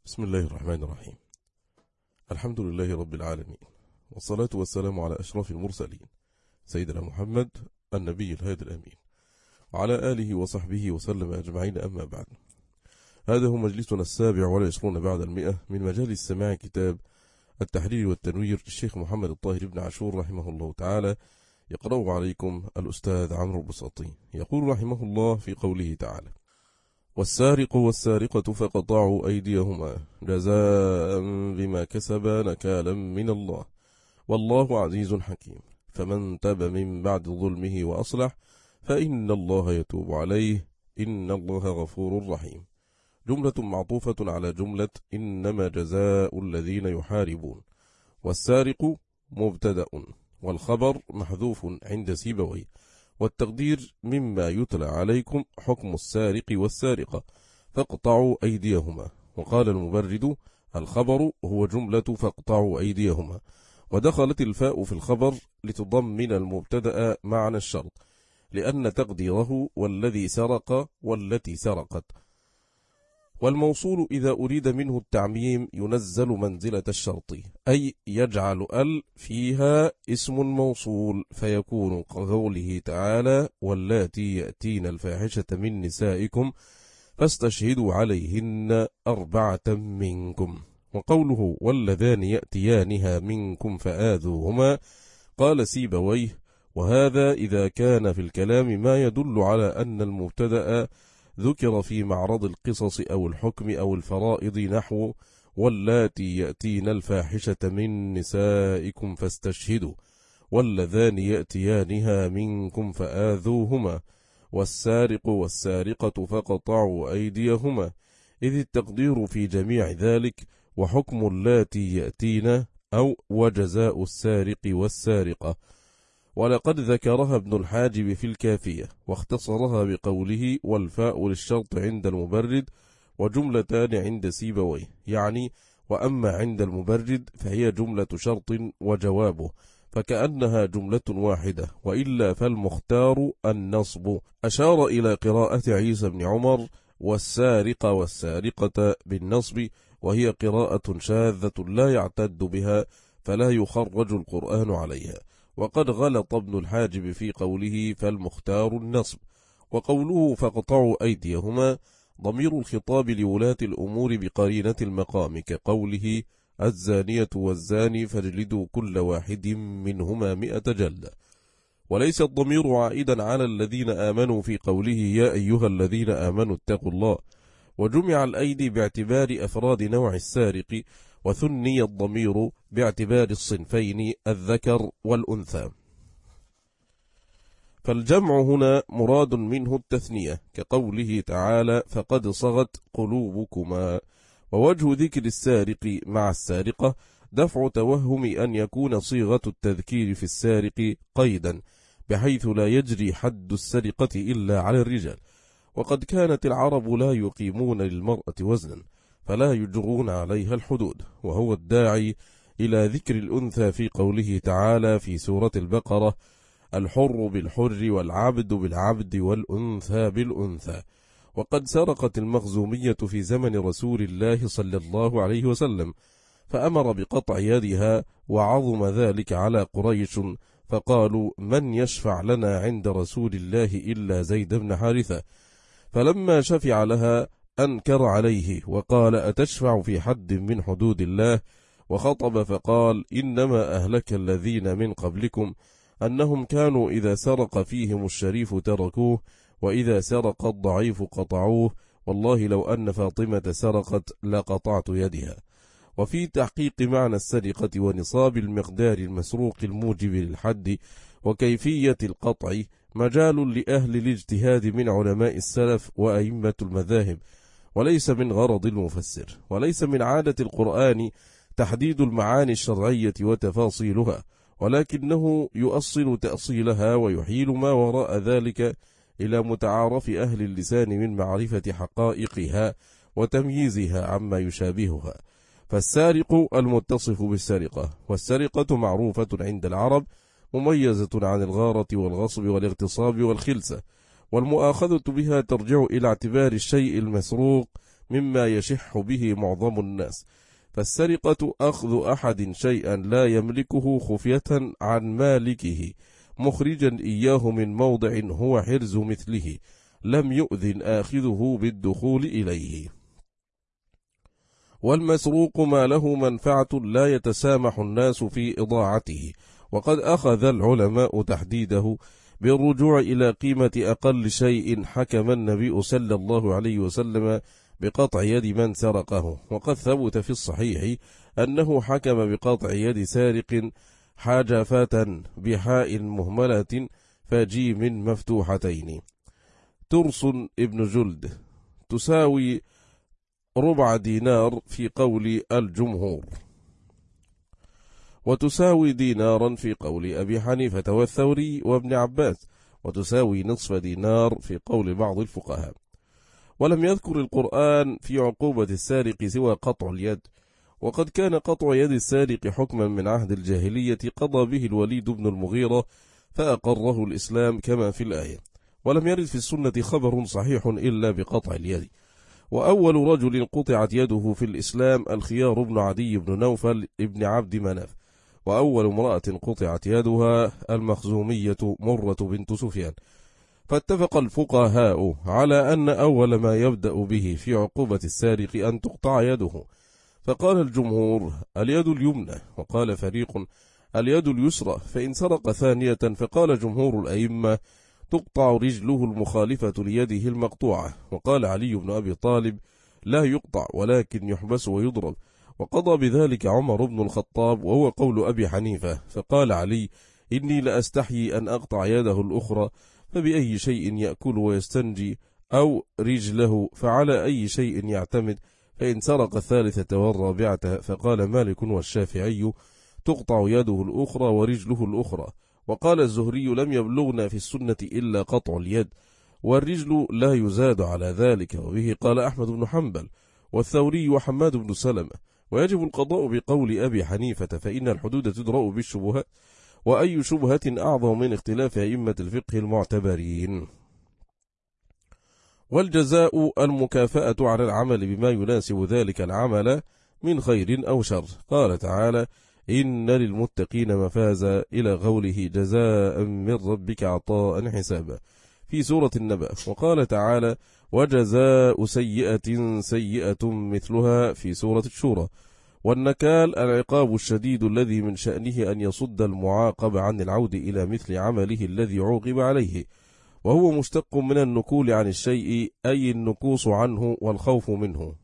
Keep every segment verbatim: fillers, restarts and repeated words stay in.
بسم الله الرحمن الرحيم. الحمد لله رب العالمين، والصلاة والسلام على أشرف المرسلين سيدنا محمد النبي الهادي الأمين وعلى آله وصحبه وسلم أجمعين، أما بعد. هذا هو مجلسنا السابع والعشرون بعد المئة من مجالس سماع كتاب التحرير والتنوير للشيخ محمد الطاهر بن عاشور رحمه الله تعالى، يقرأه عليكم الأستاذ عمرو البساطي. يقول رحمه الله في قوله تعالى: والسارق والسارقة فقطعوا أيديهما جزاء بما كسبا نكالا من الله والله عزيز حكيم، فمن تاب من بعد ظلمه وأصلح فإن الله يتوب عليه إن الله غفور رحيم. جملة معطوفة على جملة إنما جزاء الذين يحاربون. والسارق مبتدأ والخبر محذوف عند سيبويه، والتقدير مما يتلى عليكم حكم السارق والسارقة فاقطعوا أيديهما. وقال المبرد: الخبر هو جملة فاقطعوا أيديهما، ودخلت الفاء في الخبر لتضمن المبتدأ معنى الشرط، لأن تقديره والذي سرق والتي سرقت. والموصول إذا أريد منه التعميم ينزل منزلة الشرط، أي يجعل ال فيها اسم موصول، فيكون كقوله تعالى: واللاتي يأتين الفاحشة من نسائكم فاستشهدوا عليهن أربعة منكم. وقوله واللذان يأتيانها منكم فآذوهما، قال سيبويه: وهذا إذا كان في الكلام ما يدل على أن المبتدأ ذكر في معرض القصص أو الحكم أو الفرائض، نحو واللاتي يأتين الفاحشة من نسائكم فاستشهدوا، واللذان يأتيانها منكم فآذوهما، والسارق والسارقة فقطعوا أيديهما، إذ التقدير في جميع ذلك وحكم اللاتي يأتين أو وجزاء السارق والسارقة. ولقد ذكرها ابن الحاجب في الكافية، واختصرها بقوله: والفاء للشرط عند المبرد وجملتان عند سيبويه، يعني وأما عند المبرد فهي جملة شرط وجوابه، فكأنها جملة واحدة، وإلا فالمختار النصب. أشار إلى قراءة عيسى بن عمر: والسارق والسارقة بالنصب، وهي قراءة شاذة لا يعتد بها، فلا يخرج القرآن عليها. وقد غلط ابن الحاجب في قوله فالمختار النصب. وقوله فاقطعوا أيديهما ضمير الخطاب لولاة الأمور بقرينة المقام، كقوله الزانية والزاني فاجلدوا كل واحد منهما مئة جلدة. وليس الضمير عائدا على الذين آمنوا في قوله يا أيها الذين آمنوا اتقوا الله. وجمع الأيدي باعتبار أفراد نوع السارق، وثني الضمير باعتبار الصنفين الذكر والأنثى، فالجمع هنا مراد منه التثنية، كقوله تعالى فقد صغت قلوبكما. ووجه ذكر السارق مع السارقة دفع توهم أن يكون صيغة التذكير في السارق قيدا، بحيث لا يجري حد السرقة إلا على الرجال، وقد كانت العرب لا يقيمون للمرأة وزنا، فلا يجرون عليها الحدود، وهو الداعي إلى ذكر الأنثى في قوله تعالى في سورة البقرة: الحر بالحر والعبد بالعبد والأنثى بالأنثى. وقد سرقت المخزومية في زمن رسول الله صلى الله عليه وسلم، فأمر بقطع يدها، وعظم ذلك على قريش، فقالوا من يشفع لنا عند رسول الله إلا زيد بن حارثة، فلما شفع لها أنكر عليه وقال أتشفع في حد من حدود الله؟ وخطب فقال إنما أهلك الذين من قبلكم أنهم كانوا إذا سرق فيهم الشريف تركوه، وإذا سرق الضعيف قطعوه، والله لو أن فاطمة سرقت لقطعت يدها. وفي تحقيق معنى السرقة ونصاب المقدار المسروق الموجب للحد وكيفية القطع مجال لأهل الاجتهاد من علماء السلف وأئمة المذاهب، وليس من غرض المفسر، وليس من عادة القرآن تحديد المعاني الشرعية وتفاصيلها، ولكنه يؤصل تأصيلها ويحيل ما وراء ذلك إلى متعارف أهل اللسان من معرفة حقائقها وتمييزها عما يشابهها. فالسارق المتصف بالسرقة، والسرقة معروفة عند العرب مميزة عن الغارة والغصب والاغتصاب والخلسة، والمؤاخذة بها ترجع إلى اعتبار الشيء المسروق مما يشح به معظم الناس، فالسرقة أخذ أحد شيئا لا يملكه خفية عن مالكه مخرجا إياه من موضع هو حرز مثله لم يؤذن آخذه بالدخول إليه. والمسروق ما له منفعة لا يتسامح الناس في إضاعته، وقد أخذ العلماء تحديده بالرجوع إلى قيمة أقل شيء حكم النبي صلى الله عليه وسلم بقطع يد من سرقه، وقد ثبت في الصحيح أنه حكم بقطع يد سارق حاجفة بحاء مهملة فجيم مفتوحتين ترس ابن جلد تساوي ربع دينار في قول الجمهور، وتساوي دينارا في قول أبي حنيفة والثوري وابن عباس، وتساوي نصف دينار في قول بعض الفقهاء. ولم يذكر القرآن في عقوبة السارق سوى قطع اليد، وقد كان قطع يد السارق حكما من عهد الجاهلية قضى به الوليد بن المغيرة فأقره الإسلام كما في الآية. ولم يرد في السنة خبر صحيح إلا بقطع اليد. وأول رجل قطعت يده في الإسلام الخيار بن عدي بن نوفل ابن عبد مناف، وأول امرأة قطعت يدها المخزومية مرة بنت سفيان. فاتفق الفقهاء على أن أول ما يبدأ به في عقوبة السارق أن تقطع يده، فقال الجمهور اليد اليمنى، وقال فريق اليد اليسرى، فإن سرق ثانية فقال جمهور الأئمة تقطع رجله المخالفة ليده المقطوعة، وقال علي بن أبي طالب لا يقطع ولكن يحبس ويضرب، وقضى بذلك عمر بن الخطاب وهو قول أبي حنيفة، فقال علي إني لأستحيي أن أقطع يده الأخرى، فبأي شيء يأكل ويستنجي أو رجله فعلى أي شيء يعتمد، فإن سرق الثالثة والرابعة فقال مالك والشافعي تقطع يده الأخرى ورجله الأخرى. وقال الزهري لم يبلغنا في السنة إلا قطع اليد، والرجل لا يزاد على ذلك، وبه قال أحمد بن حنبل والثوري وحماد بن سلمة. ويجب القضاء بقول أبي حنيفة، فإن الحدود تدرأ بالشبهات، وأي شبهة أعظم من اختلاف أئمة الفقه المعتبرين. والجزاء المكافأة على العمل بما يناسب ذلك العمل من خير أو شر. قال تعالى إن للمتقين مفازا إلى قوله جزاء من ربك عطاء حسابا في سورة النبأ. وقال تعالى وجزاء سيئة سيئة مثلها في سورة الشورى. والنكال العقاب الشديد الذي من شأنه أن يصد المعاقب عن العود إلى مثل عمله الذي عوقب عليه، وهو مشتق من النكول عن الشيء أي النكوص عنه والخوف منه.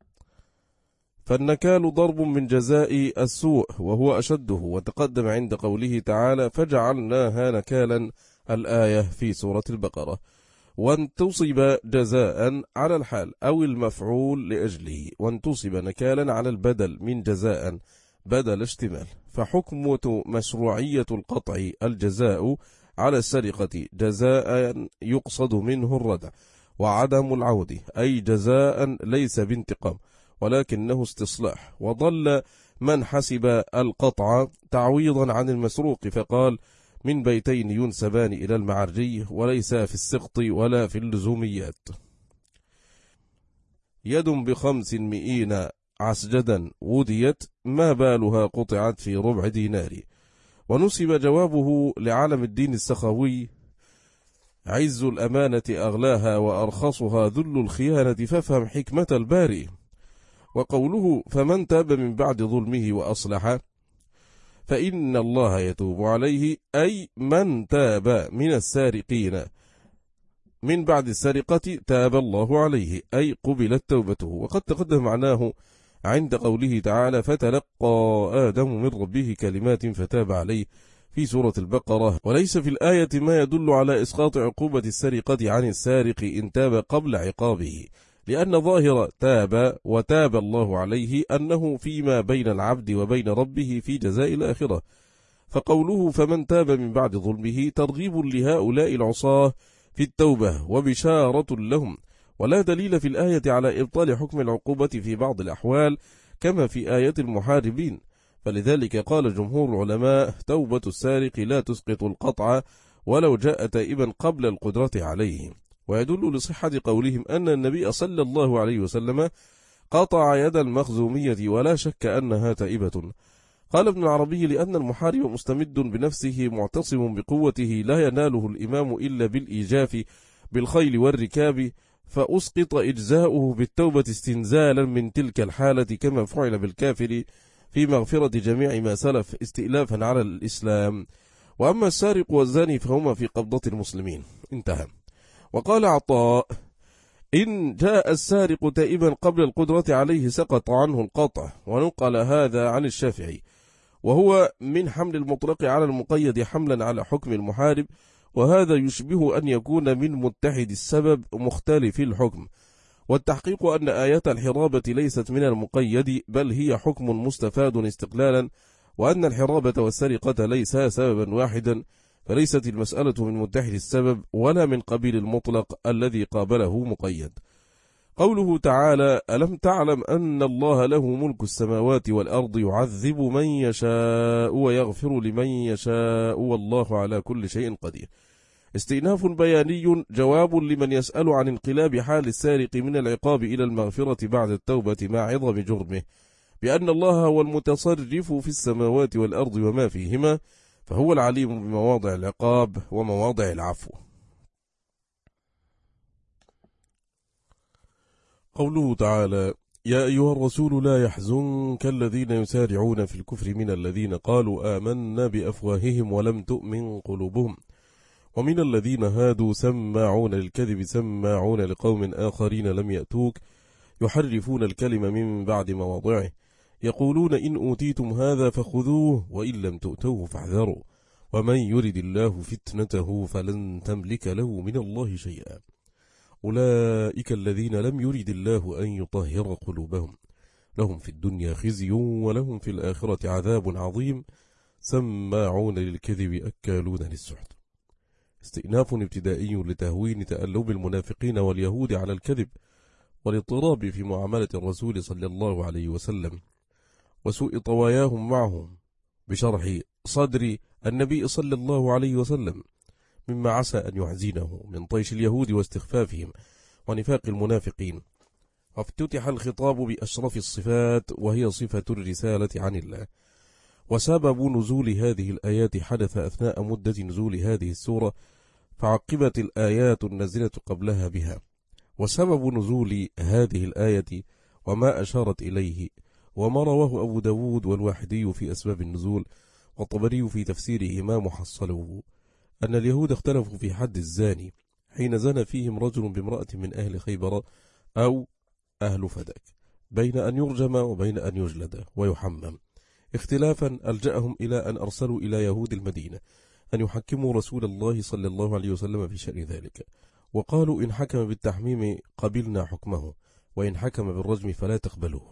فالنكال ضرب من جزاء السوء وهو أشده، وتقدم عند قوله تعالى فجعلناها نكالا الآية في سورة البقرة. وانتصب جزاء على الحال أو المفعول لأجله، وانتصب نكالا على البدل من جزاء بدل اشتمال. فحكمة مشروعية القطع الجزاء على السرقة جزاء يقصد منه الردع وعدم العود، أي جزاء ليس بانتقام ولكنه استصلاح. وضل من حسب القطع تعويضا عن المسروق فقال من بيتين ينسبان إلى المعرجي وليس في السقط ولا في اللزوميات. يد بخمس مئين عسجدا وديت ما بالها قطعت في ربع دينار. ونسب جوابه لعالم الدين السخاوي عز الأمانة أغلاها وأرخصها ذل الخيانة فافهم حكمة الباري. وقوله فمن تاب من بعد ظلمه وأصلح فإن الله يتوب عليه، أي من تاب من السارقين من بعد السرقة تاب الله عليه، أي قبلت توبته. وقد تقدم معناه عند قوله تعالى فتلقى آدم من ربه كلمات فتاب عليه في سورة البقرة. وليس في الآية ما يدل على إسقاط عقوبة السرقة عن السارق إن تاب قبل عقابه، لأن ظاهر تاب وتاب الله عليه أنه فيما بين العبد وبين ربه في جزاء الآخرة. فقوله فمن تاب من بعد ظلمه ترغيب لهؤلاء العصاة في التوبة وبشارة لهم، ولا دليل في الآية على إبطال حكم العقوبة في بعض الأحوال كما في آية المحاربين. فلذلك قال جمهور العلماء توبة السارق لا تسقط القطع ولو جاء تائبا قبل القدرة عليه. ويدل لصحة قولهم أن النبي صلى الله عليه وسلم قطع يد المخزومية ولا شك أنها تائبة. قال ابن العربي: لأن المحارب مستمد بنفسه معتصم بقوته لا يناله الإمام إلا بالإيجاف بالخيل والركاب، فأسقط إجزاؤه بالتوبة استنزالا من تلك الحالة، كما فعل بالكافر في مغفرة جميع ما سلف استئلافا على الإسلام. وأما السارق والزاني فهما في قبضة المسلمين. انتهى. وقال عطاء: إن جاء السارق تائبا قبل القدرة عليه سقط عنه القطع. ونقل هذا عن الشافعي، وهو من حمل المطلق على المقيد حملا على حكم المحارب، وهذا يشبه أن يكون من متحد السبب مختلف الحكم. والتحقيق أن آيات الحرابة ليست من المقيد، بل هي حكم مستفاد استقلالا، وأن الحرابة والسرقة ليسا سببا واحدا، فليست المسألة من متحد السبب ولا من قبيل المطلق الذي قابله مقيد. قوله تعالى: ألم تعلم أن الله له ملك السماوات والأرض يعذب من يشاء ويغفر لمن يشاء والله على كل شيء قدير. استئناف بياني جواب لمن يسأل عن انقلاب حال السارق من العقاب إلى المغفرة بعد التوبة مع عظم جرمه، بأن الله هو المتصرف في السماوات والأرض وما فيهما، فهو العليم بمواضع العقاب ومواضع العفو. قوله تعالى: يا أيها الرسول لا يحزنك الذين يسارعون في الكفر من الذين قالوا آمنا بأفواههم ولم تؤمن قلوبهم ومن الذين هادوا سماعون للكذب سماعون لقوم آخرين لم يأتوك يحرفون الكلم من بعد مواضعه يقولون إن أوتيتم هذا فخذوه وإن لم تؤتوه فاحذروا ومن يرد الله فتنته فلن تملك له من الله شيئا أولئك الذين لم يرد الله أن يطهر قلوبهم لهم في الدنيا خزي ولهم في الآخرة عذاب عظيم سماعون للكذب أكالون للسحت. استئناف ابتدائي لتهوين تألب المنافقين واليهود على الكذب والاضطراب في معاملة الرسول صلى الله عليه وسلم وسوء طواياهم معهم بشرح صدر النبي صلى الله عليه وسلم مما عسى أن يحزنه من طيش اليهود واستخفافهم ونفاق المنافقين. وافتتح الخطاب بأشرف الصفات وهي صفة الرسالة عن الله. وسبب نزول هذه الآيات حدث أثناء مدة نزول هذه السورة، فعقبت الآيات النازلة قبلها بها. وسبب نزول هذه الآية وما أشارت إليه وما رواه أبو داود والواحدي في أسباب النزول والطبري في تفسيره ما محصله أن اليهود اختلفوا في حد الزاني حين زنى فيهم رجل بامرأة من أهل خيبر أو أهل فدك، بين أن يرجم وبين أن يجلد ويحمم، اختلافا ألجأهم إلى أن أرسلوا إلى يهود المدينة أن يحكموا رسول الله صلى الله عليه وسلم في شأن ذلك، وقالوا إن حكم بالتحميم قبلنا حكمه وإن حكم بالرجم فلا تقبلوه.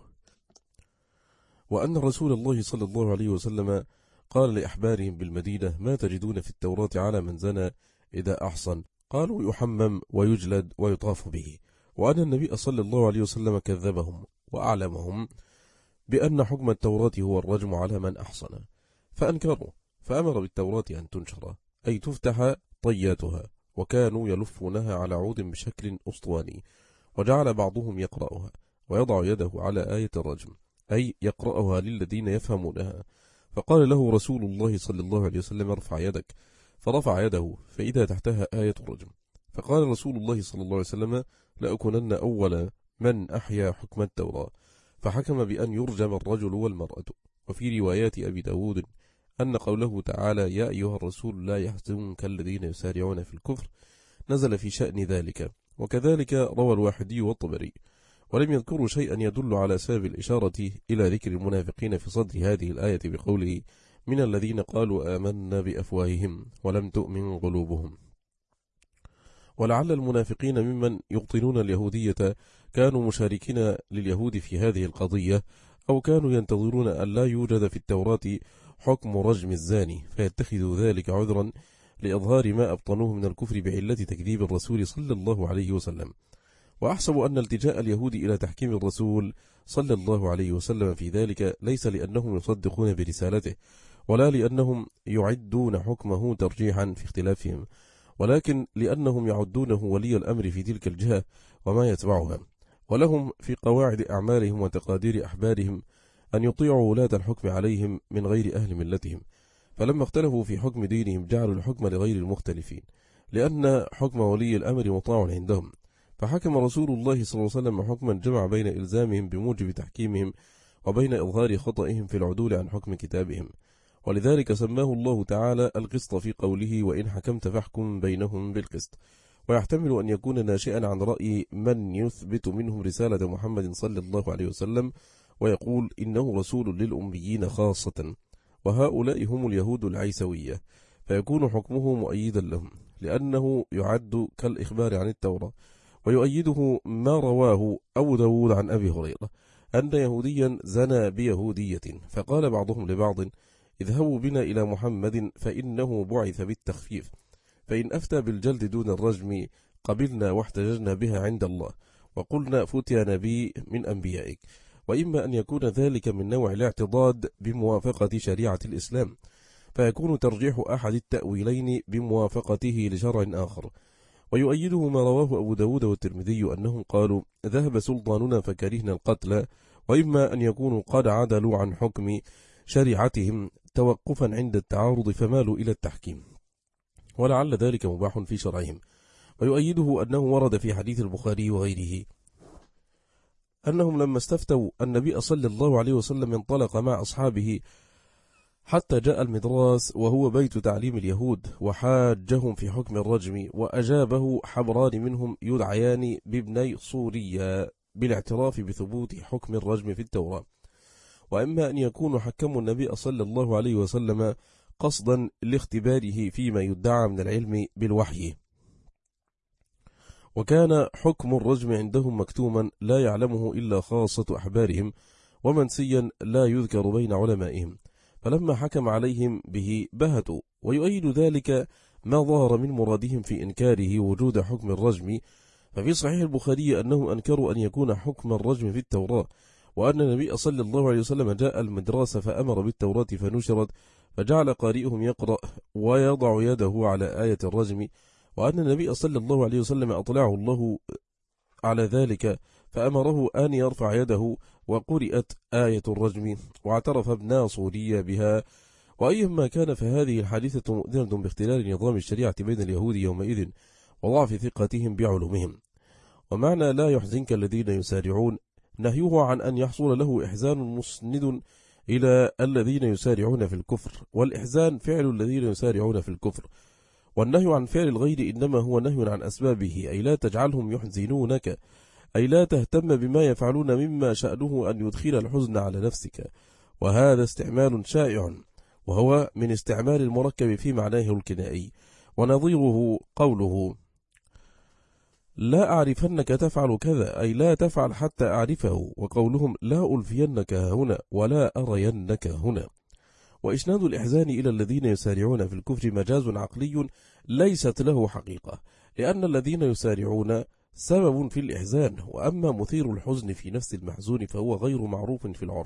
وأن رسول الله صلى الله عليه وسلم قال لأحبارهم بالمدينة ما تجدون في التوراة على من زنى إذا أحصن؟ قالوا يحمم ويجلد ويطاف به. وأن النبي صلى الله عليه وسلم كذبهم وأعلمهم بأن حكم التوراة هو الرجم على من أحصن، فأنكروا، فأمر بالتوراة أن تنشر أي تفتح طياتها، وكانوا يلفونها على عود بشكل أسطواني، وجعل بعضهم يقرأها ويضع يده على آية الرجم أي يقرأها للذين يفهمونها. فقال له رسول الله صلى الله عليه وسلم ارفع يدك، فرفع يده فإذا تحتها آية الرجم. فقال رسول الله صلى الله عليه وسلم لأكونن أول من أحيا حكم التوراة، فحكم بأن يرجم الرجل والمرأة. وفي روايات أبي داود أن قوله تعالى يا أيها الرسول لا يحزنك الذين يسارعون في الكفر نزل في شأن ذلك. وكذلك روى الواحدي والطبري، ولم يذكروا شيئا يدل على سبب الإشارة إلى ذكر المنافقين في صدر هذه الآية بقوله من الذين قالوا آمنا بأفواههم ولم تؤمن قلوبهم. ولعل المنافقين ممن يبطنون اليهودية كانوا مشاركين لليهود في هذه القضية، أو كانوا ينتظرون أن لا يوجد في التوراة حكم رجم الزاني فيتخذوا ذلك عذرا لإظهار ما أبطنوه من الكفر بعلة تكذيب الرسول صلى الله عليه وسلم. وأحسب أن التجاء اليهود إلى تحكيم الرسول صلى الله عليه وسلم في ذلك ليس لأنهم يصدقون برسالته، ولا لأنهم يعدون حكمه ترجيحا في اختلافهم، ولكن لأنهم يعدونه ولي الأمر في تلك الجهة وما يتبعها، ولهم في قواعد أعمالهم وتقادير أحبارهم أن يطيعوا ولاة الحكم عليهم من غير أهل ملتهم، فلما اختلفوا في حكم دينهم جعلوا الحكم لغير المختلفين، لأن حكم ولي الأمر مطاع عندهم. فحكم رسول الله صلى الله عليه وسلم حكما جمع بين إلزامهم بموجب تحكيمهم وبين إظهار خطئهم في العدول عن حكم كتابهم، ولذلك سماه الله تعالى القسط في قوله وإن حكمت فاحكم بينهم بالقسط، ويحتمل أن يكون ناشئا عن رأي من يثبت منهم رسالة محمد صلى الله عليه وسلم ويقول إنه رسول للأميين خاصة، وهؤلاء هم اليهود العيسوية، فيكون حكمه مؤيدا لهم لأنه يعد كالإخبار عن التوراة. ويؤيده ما رواه أبو داود عن أبي هريرة أن يهوديا زنى بيهودية، فقال بعضهم لبعض اذهبوا بنا إلى محمد فإنه بعث بالتخفيف، فإن أفتى بالجلد دون الرجم قبلنا واحتججنا بها عند الله وقلنا فتي نبي من أنبيائك. وإما أن يكون ذلك من نوع الاعتضاد بموافقة شريعة الإسلام، فيكون ترجيح أحد التأويلين بموافقته لشرع آخر. ويؤيده ما رواه أبو داود والترمذي أنهم قالوا ذهب سلطاننا فكرهنا القتل، وإما أن يكونوا قد عدلوا عن حكم شريعتهم توقفا عند التعارض فمالوا إلى التحكيم، ولعل ذلك مباح في شرعهم. ويؤيده أنه ورد في حديث البخاري وغيره أنهم لما استفتوا النبي صلى الله عليه وسلم انطلق مع أصحابه حتى جاء المدراس وهو بيت تعليم اليهود وحاجهم في حكم الرجم، وأجابه حبران منهم يدعيان بابني صوريا بالاعتراف بثبوت حكم الرجم في التوراة. وإما أن يكونوا حكموا النبي صلى الله عليه وسلم قصدا لاختباره فيما يدعى من العلم بالوحي، وكان حكم الرجم عندهم مكتوما لا يعلمه إلا خاصة أحبارهم ومنسيا لا يذكر بين علمائهم، فلما حكم عليهم به بهتوا. ويؤيد ذلك ما ظهر من مرادهم في إنكاره وجود حكم الرجم، ففي صحيح البخاري أنهم أنكروا أن يكون حكم الرجم في التوراة، وأن النبي صلى الله عليه وسلم جاء المدرسة فأمر بالتوراة فنشرت، فجعل قارئهم يقرأ ويضع يده على آية الرجم، وأن النبي صلى الله عليه وسلم أطلعه الله على ذلك فأمره أن يرفع يده وقرئت آية الرجم واعترف ابن صورية بها. وأيما كان فهذه الحادثة مؤذنة باختلال نظام الشريعة بين اليهود يومئذ وضعف ثقتهم بعلومهم. ومعنى لا يحزنك الذين يسارعون نهيه عن أن يحصل له إحزان مسند إلى الذين يسارعون في الكفر، والإحزان فعل الذين يسارعون في الكفر، والنهي عن فعل الغير إنما هو نهي عن أسبابه، أي لا تجعلهم يحزنونك، أي لا تهتم بما يفعلون مما شأنه أن يدخل الحزن على نفسك. وهذا استعمال شائع، وهو من استعمال المركب في معناه الكنائي، ونظيره قوله لا أعرفنك تفعل كذا، أي لا تفعل حتى أعرفه، وقولهم لا ألفينك هنا ولا أرينك هنا. وإسناد الإحزان إلى الذين يسارعون في الكفر مجاز عقلي ليست له حقيقة، لأن الذين يسارعون سبب في الإحزان، وأما مثير الحزن في نفس المحزون فهو غير معروف في العرف،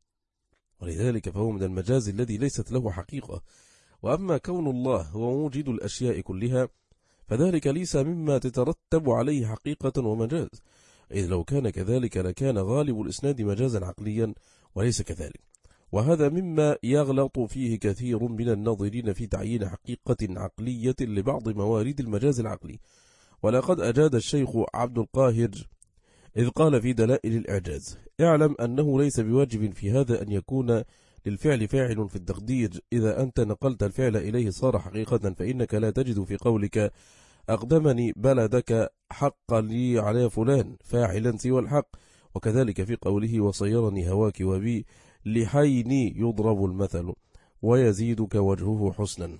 ولذلك فهو من المجاز الذي ليست له حقيقة. وأما كون الله هو موجد الأشياء كلها فذلك ليس مما تترتب عليه حقيقة ومجاز، إذ لو كان كذلك لكان غالب الإسناد مجازا عقليا وليس كذلك، وهذا مما يغلط فيه كثير من الناظرين في تعيين حقيقة عقلية لبعض موارد المجاز العقلي. ولقد أجاد الشيخ عبد القاهر إذ قال في دلائل الإعجاز اعلم أنه ليس بواجب في هذا أن يكون للفعل فاعل في التقدير، إذا أنت نقلت الفعل إليه صار حقيقة، فإنك لا تجد في قولك أقدمني بلدك حق لي على فلان فاعلا سوى الحق، وكذلك في قوله وصيرني هواك وبي لحيني يضرب المثل ويزيدك وجهه حسنا،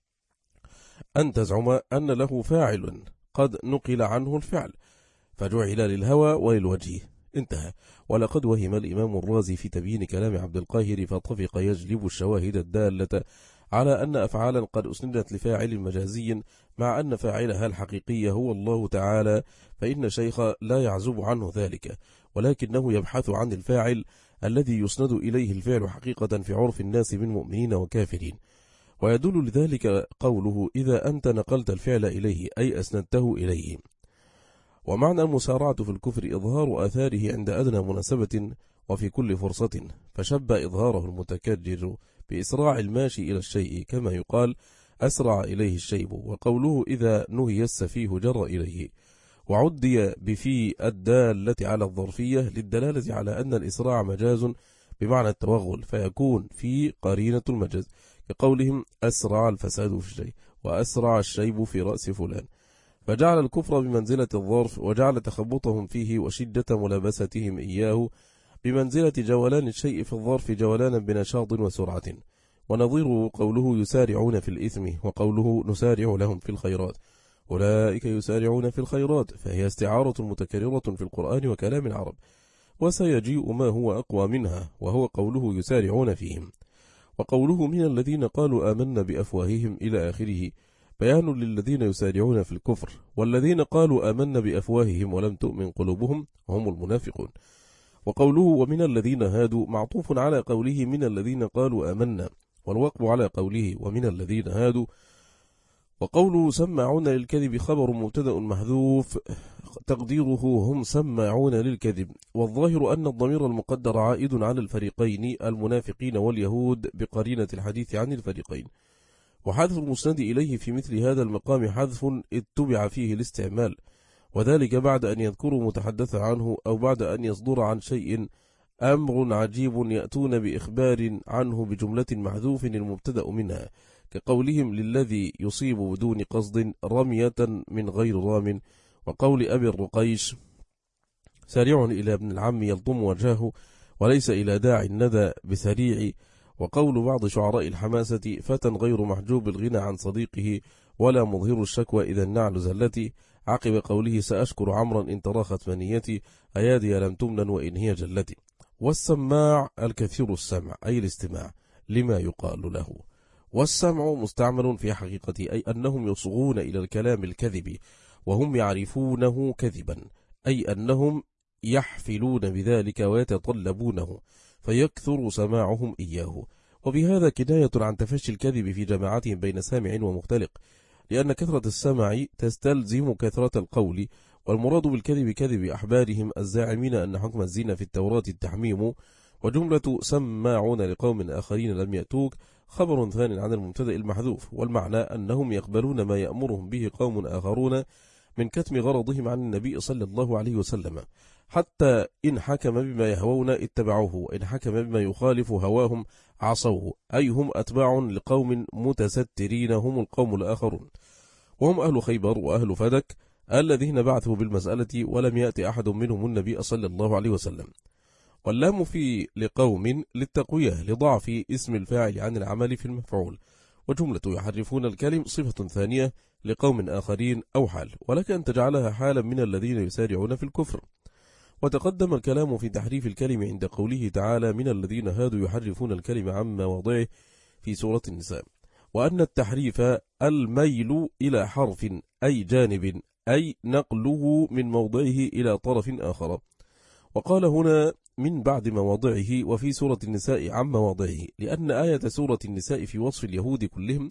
أن تزعم أن له فاعل قد نقل عنه الفعل فجعل للهوى وللوجه، انتهى. ولقد وهم الإمام الرازي في تبيين كلام عبد القاهر فطفق يجلب الشواهد الدالة على أن أفعالا قد أسندت لفاعل مجازي مع أن فاعلها الحقيقي هو الله تعالى، فإن شيخ لا يعزب عنه ذلك، ولكنه يبحث عن الفاعل الذي يسند إليه الفعل حقيقة في عرف الناس من مؤمنين وكافرين. ويدل لذلك قوله إذا أنت نقلت الفعل إليه أي أسندته إليه. ومعنى المسارعة في الكفر إظهار آثاره عند أدنى مناسبة وفي كل فرصة، فشبه إظهاره المتكرر بإسراع الماشي إلى الشيء كما يقال أسرع إليه الشيب. وقوله إذا نهي السفيه جر إليه، وعدي بفي الدالة على الظرفية للدلالة على أن الإسراع مجاز بمعنى التوغل، فيكون في قرينة المجاز كقولهم أسرع الفساد في الشيء وأسرع الشيب في رأس فلان، فجعل الكفر بمنزلة الظرف، وجعل تخبطهم فيه وشدة ملابستهم إياه بمنزلة جولان الشيء في الظرف جولانا بنشاط وسرعة. ونظيره قوله يسارعون في الإثم، وقوله نسارع لهم في الخيرات، أولئك يسارعون في الخيرات، فهي استعارة متكررة في القرآن وكلام العرب، وسيجيء ما هو أقوى منها وهو قوله يسارعون فيهم. وقوله من الذين قالوا آمنا بأفواههم إلى آخره بيان للذين يسارعون في الكفر، والذين قالوا آمنا بأفواههم ولم تؤمن قلوبهم هم المنافقون. وقوله ومن الذين هادوا معطوف على قوله من الذين قالوا آمنا، والوقف على قوله ومن الذين هادوا. وقوله سماعون للكذب خبر مبتدأ محذوف تقديره هم سماعون للكذب، والظاهر أن الضمير المقدر عائد على الفريقين المنافقين واليهود بقرينة الحديث عن الفريقين. وحذف المسند إليه في مثل هذا المقام حذف اتبع فيه الاستعمال، وذلك بعد أن يذكروا متحدث عنه أو بعد أن يصدر عن شيء أمر عجيب يأتون بإخبار عنه بجملة محذوف المبتدأ منها، كقولهم للذي يصيب بدون قصد رمية من غير رام. وقول أبي الرقيش سريع إلى ابن العم يلطم وجهه وليس إلى داع الندى بسريع. وقول بعض شعراء الحماسة فتى غير محجوب الغنى عن صديقه ولا مظهر الشكوى إذا النعل زلتي، عقب قوله سأشكر عمرا إن تراخت منيتي أيادي لم تمنن وإن هي جلتي. والسماع الكثير السمع أي الاستماع لما يقال له. والسمع مستعمل في حقيقة أي أنهم يصغون إلى الكلام الكذب وهم يعرفونه كذبا، أي أنهم يحفلون بذلك ويتطلبونه فيكثر سماعهم إياه. وبهذا كناية عن تفشي الكذب في جماعتهم بين سامع ومختلق، لأن كثرة السمع تستلزم كثرة القول، والمراد بالكذب كذب أحبارهم الزاعمين أن حكم الزنا في التوراة التحميم. وجملة سماعون لقوم آخرين لم يأتوك خبر ثان عن المبتدأ المحذوف، والمعنى أنهم يقبلون ما يأمرهم به قوم آخرون من كتم غرضهم عن النبي صلى الله عليه وسلم، حتى إن حكم بما يهوون اتبعوه، وإن حكم بما يخالف هواهم عصوه، أي هم أتباع لقوم متسترين هم القوم الآخرون، وهم أهل خيبر وأهل فدك الذين بعثوا بالمسألة ولم يأتي أحد منهم النبي صلى الله عليه وسلم. واللام في لقوم للتقوية لضعف اسم الفاعل عن العمل في المفعول. وجملة يحرفون الكلم صفة ثانية لقوم آخرين أو حال، ولك أن تجعلها حالا من الذين يسارعون في الكفر. وتقدم الكلام في تحريف الكلم عند قوله تعالى من الذين هادوا يحرفون الكلم عن مواضعه في سورة النساء، وأن التحريف الميل إلى حرف أي جانب أي نقله من موضعه إلى طرف آخر. وقال هنا من بعد مواضعه وفي سورة النساء عن مواضعه، لأن آية سورة النساء في وصف اليهود كلهم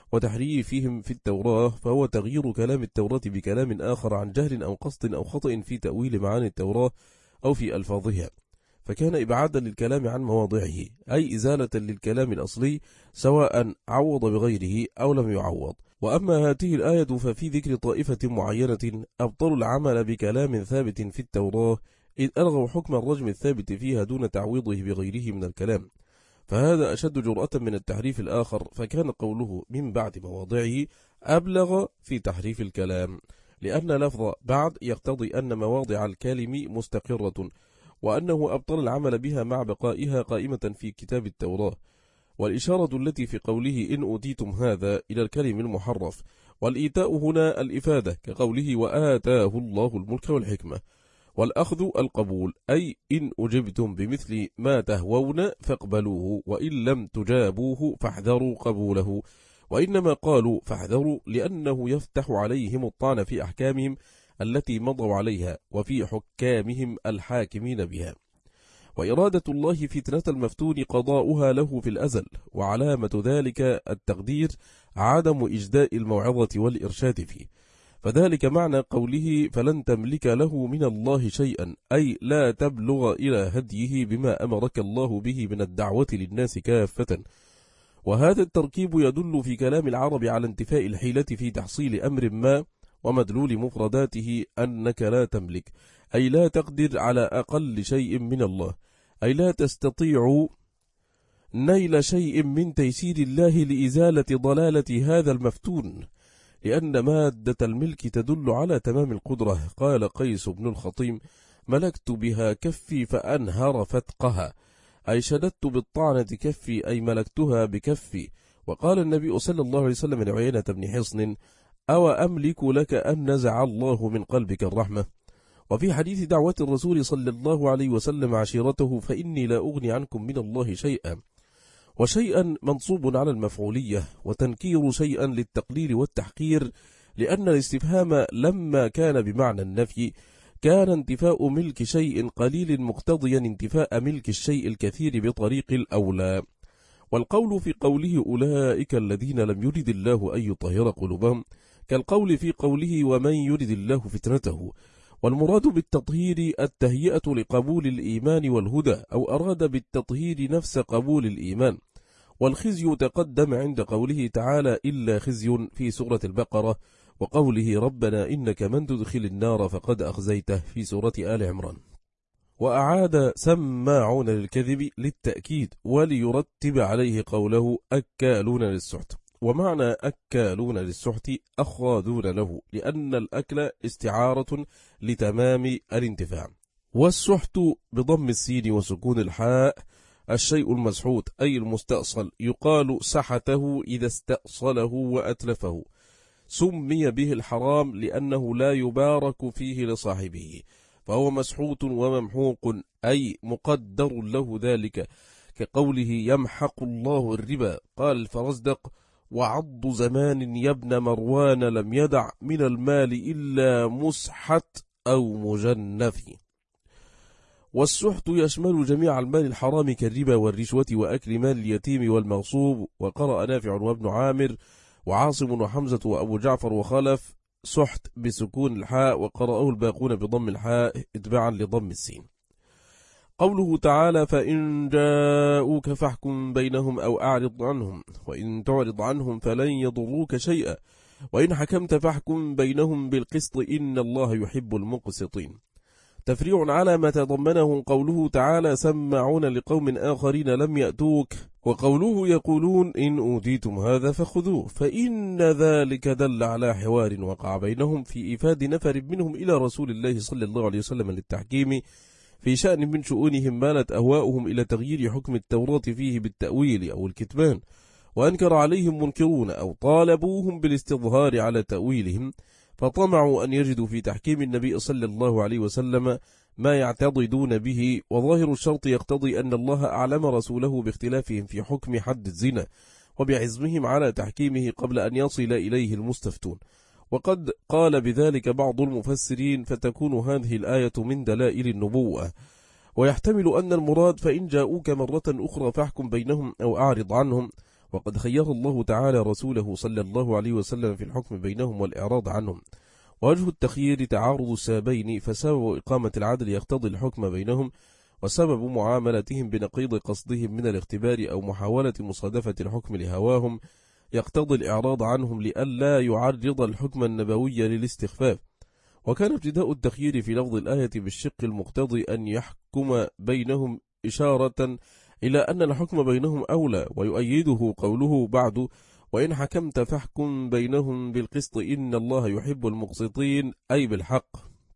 وتحريفهم في التوراة، فهو تغيير كلام التوراة بكلام آخر عن جهل أو قصد أو خطأ في تأويل معاني التوراة أو في ألفاظها، فكان إبعادا للكلام عن مواضعه أي إزالة للكلام الأصلي سواء عوض بغيره أو لم يعوض. وأما هذه الآية ففي ذكر طائفة معينة أبطلوا العمل بكلام ثابت في التوراة، إذ ألغوا حكم الرجم الثابت فيها دون تعويضه بغيره من الكلام، فهذا أشد جرأة من التحريف الآخر، فكان قوله من بعد مواضعه أبلغ في تحريف الكلام، لأن لفظ بعد يقتضي أن مواضع الكلم مستقرة، وأنه أبطل العمل بها مع بقائها قائمة في كتاب التوراة. والإشارة التي في قوله إن أوتيتم هذا إلى الكلم المحرف، والإيتاء هنا الإفادة كقوله وآتاه الله الملك والحكمة، والأخذ القبول أي إن أجبتم بمثل ما تهوون فاقبلوه، وإن لم تجابوه فاحذروا قبوله. وإنما قالوا فاحذروا لأنه يفتح عليهم الطعن في أحكامهم التي مضوا عليها وفي حكامهم الحاكمين بها. وإرادة الله فتنة المفتون قضاؤها له في الأزل، وعلامة ذلك التقدير عدم إجداء الموعظة والإرشاد فيه، فذلك معنى قوله فلن تملك له من الله شيئا، أي لا تبلغ إلى هديه بما أمرك الله به من الدعوة للناس كافة. وهذا التركيب يدل في كلام العرب على انتفاء الحيلة في تحصيل أمر ما، ومدلول مفرداته أنك لا تملك، أي لا تقدر على أقل شيء من الله، أي لا تستطيع نيل شيء من تيسير الله لإزالة ضلالة هذا المفتون، لأن مادة الملك تدل على تمام القدرة. قال قيس بن الخطيم: ملكت بها كفي فأنهر فتقها، أي شددت بالطعنة كفي، أي ملكتها بكفي. وقال النبي صلى الله عليه وسلم لعيينة بن حصن: أو أملك لك أن نزع الله من قلبك الرحمة. وفي حديث دعوة الرسول صلى الله عليه وسلم عشيرته: فإني لا أغني عنكم من الله شيئا. وشيئا منصوب على المفعولية، وتنكير شيئا للتقليل والتحقير، لأن الاستفهام لما كان بمعنى النفي كان انتفاء ملك شيء قليل مقتضيا انتفاء ملك الشيء الكثير بطريق الأولى. والقول في قوله أولئك الذين لم يرد الله أن يطهر قلوبهم كالقول في قوله ومن يرد الله فتنته. والمراد بالتطهير التهيئة لقبول الإيمان والهدى، أو أراد بالتطهير نفس قبول الإيمان. والخزي تقدم عند قوله تعالى إلا خزي في سورة البقرة، وقوله ربنا إنك من تدخل النار فقد أخزيته في سورة آل عمران. وأعاد سماعون للكذب للتأكيد، وليرتب عليه قوله أكالون للسحت. ومعنى أكالون للسحت أخاذون له، لأن الأكل استعارة لتمام الانتفاع. والسحت بضم السين وسكون الحاء الشيء المسحوت، أي المستأصل، يقال سحته إذا استأصله وأتلفه. سمي به الحرام لأنه لا يبارك فيه لصاحبه، فهو مسحوت وممحوق، أي مقدر له ذلك، كقوله يمحق الله الربا. قال الفرزدق: وعض زمان يا ابن مروان لم يدع من المال إلا مسحت أو مجنف. والسحت يشمل جميع المال الحرام كالربا والرشوة وأكل مال اليتيم والمغصوب. وقرأ نافع وابن عامر وعاصم وحمزة وأبو جعفر وخلف سحت بسكون الحاء، وقرأه الباقون بضم الحاء اتباعا لضم السين. قوله تعالى فإن جاءوك فاحكم بينهم أو أعرض عنهم، وإن تعرض عنهم فلن يضروك شيئا، وإن حكمت فاحكم بينهم بالقسط إن الله يحب المقسطين. تفريع على ما تضمنه قوله تعالى سماعون لقوم آخرين لم يأتوك، وقوله يقولون إن أوتيتم هذا فخذوه، فإن ذلك دل على حوار وقع بينهم في إفاد نفر منهم إلى رسول الله صلى الله عليه وسلم للتحكيم في شأن من شؤونهم مالت أهواؤهم إلى تغيير حكم التوراة فيه بالتأويل أو الكتمان، وأنكر عليهم منكرون أو طالبوهم بالاستظهار على تأويلهم، فطمعوا أن يجدوا في تحكيم النبي صلى الله عليه وسلم ما يعتضدون به. وظاهر الشرط يقتضي أن الله أعلم رسوله باختلافهم في حكم حد الزنا، وبعزمهم على تحكيمه قبل أن يصل إليه المستفتون. وقد قال بذلك بعض المفسرين، فتكون هذه الآية من دلائل النبوة. ويحتمل أن المراد فإن جاءوك مرة أخرى فاحكم بينهم أو أعرض عنهم، وقد خير الله تعالى رسوله صلى الله عليه وسلم في الحكم بينهم والإعراض عنهم. وجه التخيير تعارض السببين، فسبب إقامة العدل يقتضي الحكم بينهم، وسبب معاملتهم بنقيض قصدهم من الاختبار أو محاولة مصادفة الحكم لهواهم يقتضي الإعراض عنهم لئلا يعرض الحكم النبوي للاستخفاف. وكان ابتداء التخيير في لفظ الآية بالشق المقتضي أن يحكم بينهم إشارة إلى أن الحكم بينهم أولى، ويؤيده قوله بعد وإن حكمت فاحكم بينهم بالقسط إن الله يحب المقسطين، أي بالحق،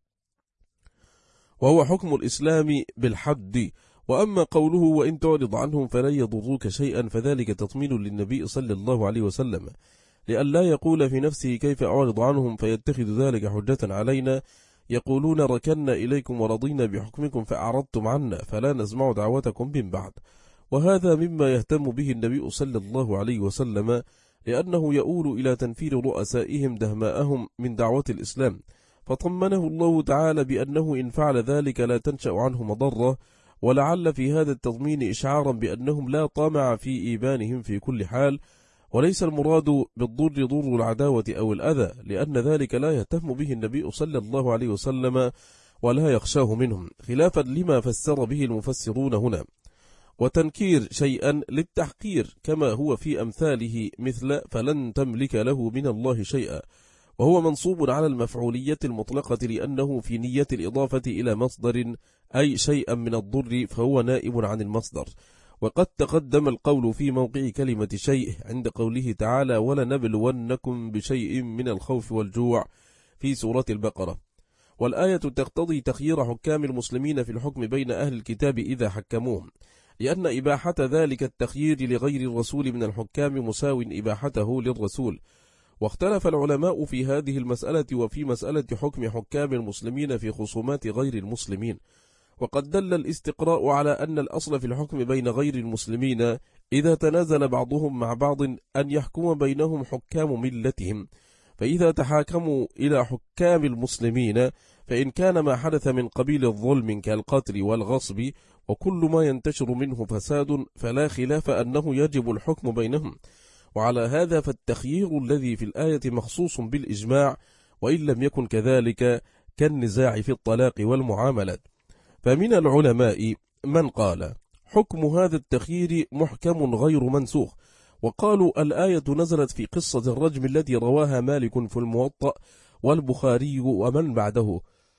وهو حكم الإسلام بالحد. وأما قوله وإن تعرض عنهم فلن يضروك شيئا، فذلك تطمين للنبي صلى الله عليه وسلم لأن لا يقول في نفسه كيف أعرض عنهم فيتخذ ذلك حجة علينا، يقولون ركنا إليكم ورضينا بحكمكم فأعرضتم عنا فلا نسمع دعوتكم من بعد. وهذا مما يهتم به النبي صلى الله عليه وسلم، لأنه يؤول إلى تنفير رؤسائهم دهماءهم من دعوة الإسلام، فطمنه الله تعالى بأنه إن فعل ذلك لا تنشأ عنه مضرة، ولعل في هذا التضمين إشعارا بأنهم لا طمع في إيمانهم في كل حال، وليس المراد بالضر ضر العداوة أو الأذى، لأن ذلك لا يهتم به النبي صلى الله عليه وسلم ولا يخشاه منهم، خلافا لما فسر به المفسرون هنا، وتنكير شيئا للتحقير كما هو في أمثاله مثل فلن تملك له من الله شيئا، وهو منصوب على المفعولية المطلقة لأنه في نية الإضافة إلى مصدر أي شيئا من الضر فهو نائب عن المصدر. وقد تقدم القول في موقع كلمة شيء عند قوله تعالى ولنبلونكم بشيء من الخوف والجوع في سورة البقرة، والآية تقتضي تخيير حكام المسلمين في الحكم بين أهل الكتاب إذا حكموهم، لأن إباحة ذلك التخيير لغير الرسول من الحكام مساو إباحته للرسول. واختلف العلماء في هذه المسألة وفي مسألة حكم حكام المسلمين في خصومات غير المسلمين، وقد دل الاستقراء على أن الأصل في الحكم بين غير المسلمين إذا تنازل بعضهم مع بعض أن يحكم بينهم حكام ملتهم، فإذا تحاكموا إلى حكام المسلمين فإن كان ما حدث من قبيل الظلم كالقتل والغصب وكل ما ينتشر منه فساد فلا خلاف أنه يجب الحكم بينهم. وعلى هذا فالتخيير الذي في الآية مخصوص بالإجماع، وإن لم يكن كذلك كالنزاع في الطلاق والمعاملات. فمن العلماء من قال حكم هذا التخيير محكم غير منسوخ، وقالوا الآية نزلت في قصة الرجم التي رواها مالك في الموطأ والبخاري ومن بعده،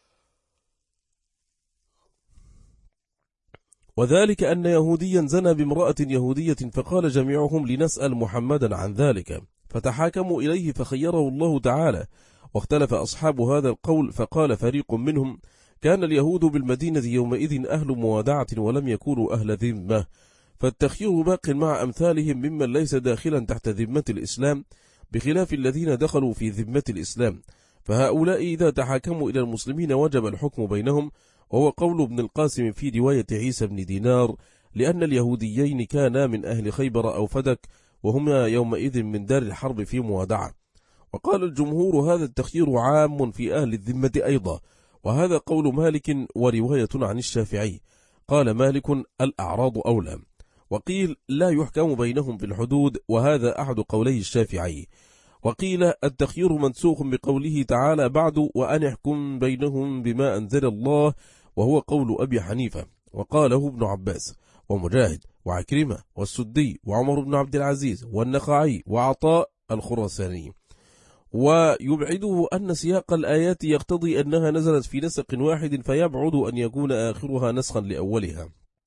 وذلك أن يهوديا زنى بامرأة يهودية فقال جميعهم لنسأل محمدا عن ذلك، فتحاكموا إليه فخيره الله تعالى. واختلف أصحاب هذا القول فقال فريق منهم كان اليهود بالمدينة يومئذ أهل موادعة ولم يكونوا أهل ذمة، فالتخيير باق مع أمثالهم ممن ليس داخلا تحت ذمة الإسلام، بخلاف الذين دخلوا في ذمة الإسلام، فهؤلاء إذا تحاكموا إلى المسلمين وجب الحكم بينهم، وهو قول ابن القاسم في رواية عيسى بن دينار، لأن اليهوديين كانا من أهل خيبر أو فدك وهما يومئذ من دار الحرب في موادعة. وقال الجمهور هذا التخيير عام في أهل الذمة أيضا، وهذا قول مالك ورواية عن الشافعي. قال مالك الأعراض أولى، وقيل لا يحكم بينهم بالحدود، وهذا أحد قولي الشافعي. وقيل التخيير منسوخ بقوله تعالى بعد وأن يحكم بينهم بما أنزل الله، وهو قول أبي حنيفة، وقاله ابن عباس ومجاهد وعكرمة والسدي وعمر بن عبد العزيز والنخعي وعطاء الخراساني. ويبعده أن سياق الآيات يقتضي أنها نزلت في نسق واحد، فيبعد أن يكون آخرها نسخا لأولها.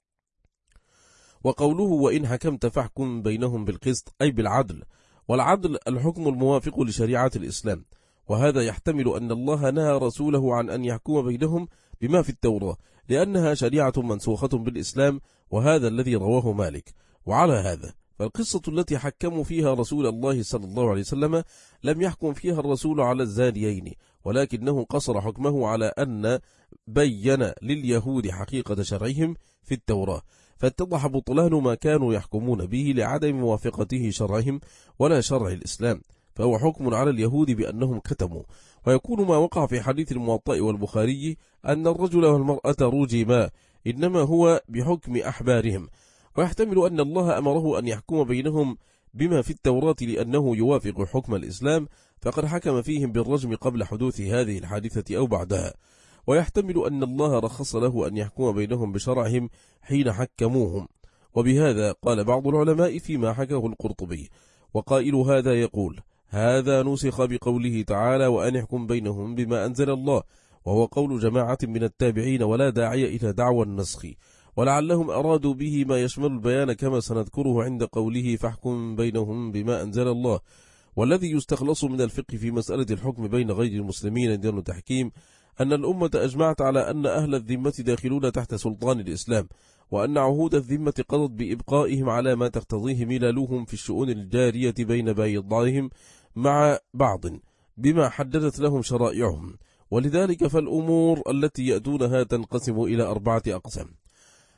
وقوله وإن حكمت فاحكم بينهم بالقسط أي بالعدل، والعدل الحكم الموافق لشريعة الإسلام، وهذا يحتمل أن الله نهى رسوله عن أن يحكم بينهم بما في التوراة لأنها شريعة منسوخة بالإسلام، وهذا الذي رواه مالك. وعلى هذا فالقصة التي حكموا فيها رسول الله صلى الله عليه وسلم لم يحكم فيها الرسول على الزانيين، ولكنه قصر حكمه على أن بين لليهود حقيقة شرعهم في التوراة، فاتضح بطلان ما كانوا يحكمون به لعدم موافقته شرعهم ولا شرع الإسلام، فهو حكم على اليهود بأنهم كتموا. ويكون ما وقع في حديث الموطأ والبخاري أن الرجل والمرأة رجما إنما هو بحكم أحبارهم، ويحتمل أن الله أمره أن يحكم بينهم بما في التوراة لأنه يوافق حكم الإسلام، فقد حكم فيهم بالرجم قبل حدوث هذه الحادثة أو بعدها. ويحتمل أن الله رخص له أن يحكم بينهم بشرعهم حين حكموهم. وبهذا قال بعض العلماء فيما حكاه القرطبي، وقائل هذا يقول هذا نسخ بقوله تعالى وأن يحكم بينهم بما أنزل الله، وهو قول جماعة من التابعين ولا داعي إلى دعوى النسخ، ولعلهم أرادوا به ما يشمل البيان كما سنذكره عند قوله فاحكم بينهم بما أنزل الله. والذي يستخلص من الفقه في مسألة الحكم بين غير المسلمين دون تحكيم أن الأمة أجمعت على أن أهل الذمة داخلون تحت سلطان الإسلام، وأن عهود الذمة قضت بإبقائهم على ما تقتضيه ملالهم في الشؤون الجارية بين بعضهم مع بعض بما حددت لهم شرائعهم. ولذلك فالأمور التي يأتونها تنقسم إلى أربعة أقسام: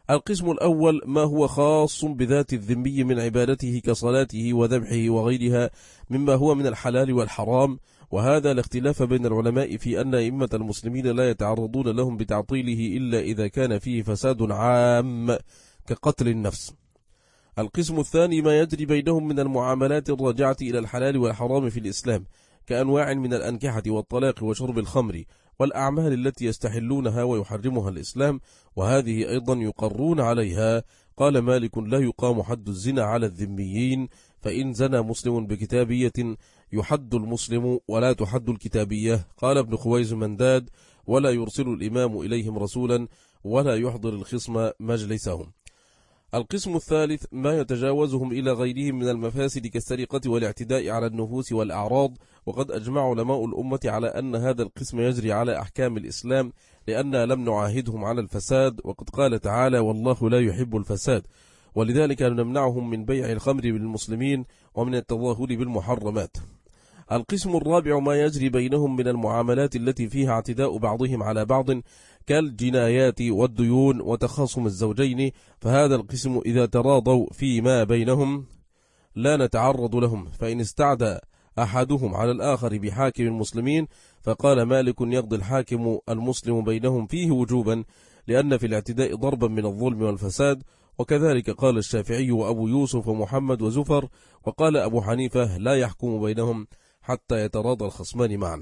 القسم الأول ما هو خاص بذات الذمي من عبادته كصلاته وذبحه وغيرها مما هو من الحلال والحرام، وهذا الاختلاف بين العلماء في أن أئمة المسلمين لا يتعرضون لهم بتعطيله إلا إذا كان فيه فساد عام كقتل النفس. القسم الثاني ما يجري بينهم من المعاملات الراجعة إلى الحلال والحرام في الإسلام كأنواع من الأنكحة والطلاق وشرب الخمر والأعمال التي يستحلونها ويحرمها الإسلام، وهذه أيضا يقرون عليها. قال مالك: لا يقام حد الزنا على الذميين، فإن زنى مسلم بكتابية يحد المسلم ولا تحد الكتابية. قال ابن خويز منداد: ولا يرسل الإمام إليهم رسولا ولا يحضر الخصم مجلسهم. القسم الثالث ما يتجاوزهم إلى غيرهم من المفاسد كالسرقة والاعتداء على النفوس والأعراض، وقد أجمع علماء الأمة على أن هذا القسم يجري على أحكام الإسلام لأننا لم نعاهدهم على الفساد، وقد قال تعالى: والله لا يحب الفساد، ولذلك نمنعهم من بيع الخمر بالمسلمين ومن التظاهر بالمحرمات. القسم الرابع ما يجري بينهم من المعاملات التي فيها اعتداء بعضهم على بعض كالجنايات والديون وتخاصم الزوجين، فهذا القسم إذا تراضوا فيما بينهم لا نتعرض لهم، فإن استعدى أحدهم على الآخر بحاكم المسلمين فقال مالك: يقضي الحاكم المسلم بينهم فيه وجوبا، لأن في الاعتداء ضربا من الظلم والفساد. وكذلك قال الشافعي وأبو يوسف ومحمد وزفر. وقال أبو حنيفة: لا يحكم بينهم حتى يتراضى الخصمان معا.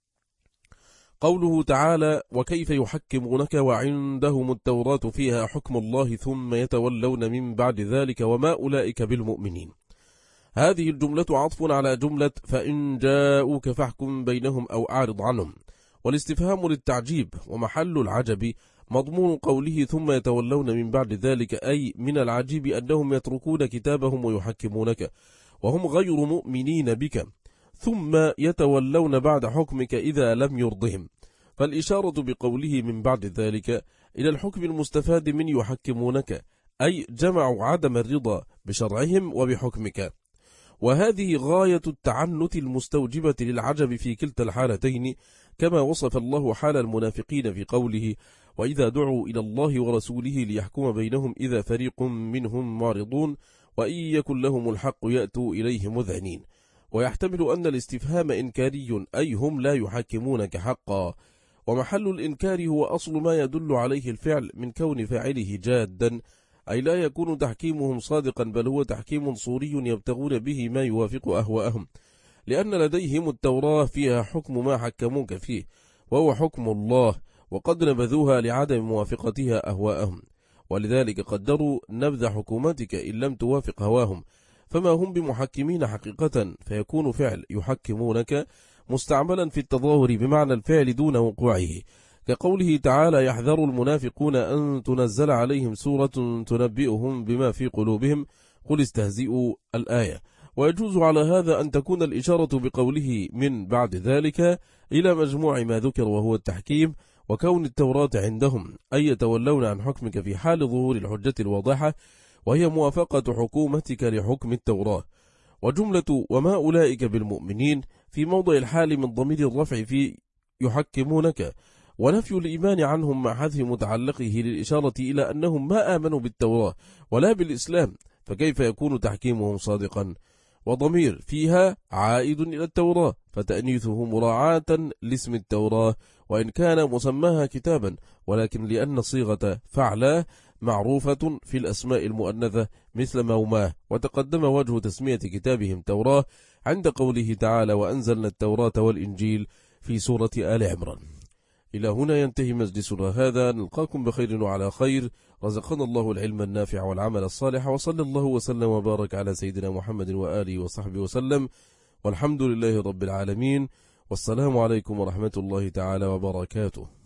قوله تعالى: وكيف يحكمونك وعندهم التوراة فيها حكم الله ثم يتولون من بعد ذلك وما أولئك بالمؤمنين. هذه الجملة عطف على جملة فإن جاءوك فاحكم بينهم أو أعرض عنهم، والاستفهام للتعجيب، ومحل العجب مضمون قوله ثم يتولون من بعد ذلك، أي من العجيب أنهم يتركون كتابهم ويحكمونك وهم غير مؤمنين بك، ثم يتولون بعد حكمك إذا لم يرضهم. فالإشارة بقوله من بعد ذلك إلى الحكم المستفاد من يحكمونك، أي جمعوا عدم الرضا بشرعهم وبحكمك، وهذه غاية التعنت المستوجبة للعجب في كلتا الحالتين، كما وصف الله حال المنافقين في قوله: وإذا دعوا إلى الله ورسوله ليحكم بينهم إذا فريق منهم معرضون وإن يكن لهم الحق يأتوا إليه مذعنين. ويحتمل أن الاستفهام إنكاري، أي هم لا يحكمونك حقا، ومحل الإنكار هو أصل ما يدل عليه الفعل من كون فاعله جادا، أي لا يكون تحكيمهم صادقا، بل هو تحكيم صوري يبتغون به ما يوافق أهواءهم، لأن لديهم التوراة فيها حكم ما حكموك فيه وهو حكم الله، وقد نبذوها لعدم موافقتها أهواءهم، ولذلك قدروا نبذ حكومتك إن لم توافق هواهم، فما هم بمحكمين حقيقة، فيكون فعل يحكمونك مستعملا في التظاهر بمعنى الفعل دون وقوعه، كقوله تعالى: يحذر المنافقون أن تنزل عليهم سورة تنبئهم بما في قلوبهم قل استهزئوا الآية. ويجوز على هذا أن تكون الإشارة بقوله من بعد ذلك إلى مجموع ما ذكر وهو التحكيم وكون التوراة عندهم، أي يتولون عن حكمك في حال ظهور الحجة الواضحة، وهي موافقة حكومتك لحكم التوراة. وجملة وما أولئك بالمؤمنين في موضع الحال من ضمير الرفع في يحكمونك، ونفي الإيمان عنهم مع حذف متعلقه للإشارة إلى أنهم ما آمنوا بالتوراة ولا بالإسلام، فكيف يكون تحكيمهم صادقا؟ وضمير فيها عائد إلى التوراة، فتأنيثه مراعاة لاسم التوراة وإن كان مسماها كتابا، ولكن لأن صيغة فعلا معروفة في الأسماء المؤنثة مثل موماه، وتقدم وجه تسمية كتابهم توراة عند قوله تعالى: وأنزلنا التوراة والإنجيل في سورة آل عمران. إلى هنا ينتهي مجلسنا هذا، نلقاكم بخير وعلى خير، رزقنا الله العلم النافع والعمل الصالح، وصلى الله وسلم وبارك على سيدنا محمد وآله وصحبه وسلم، والحمد لله رب العالمين، والسلام عليكم ورحمة الله تعالى وبركاته.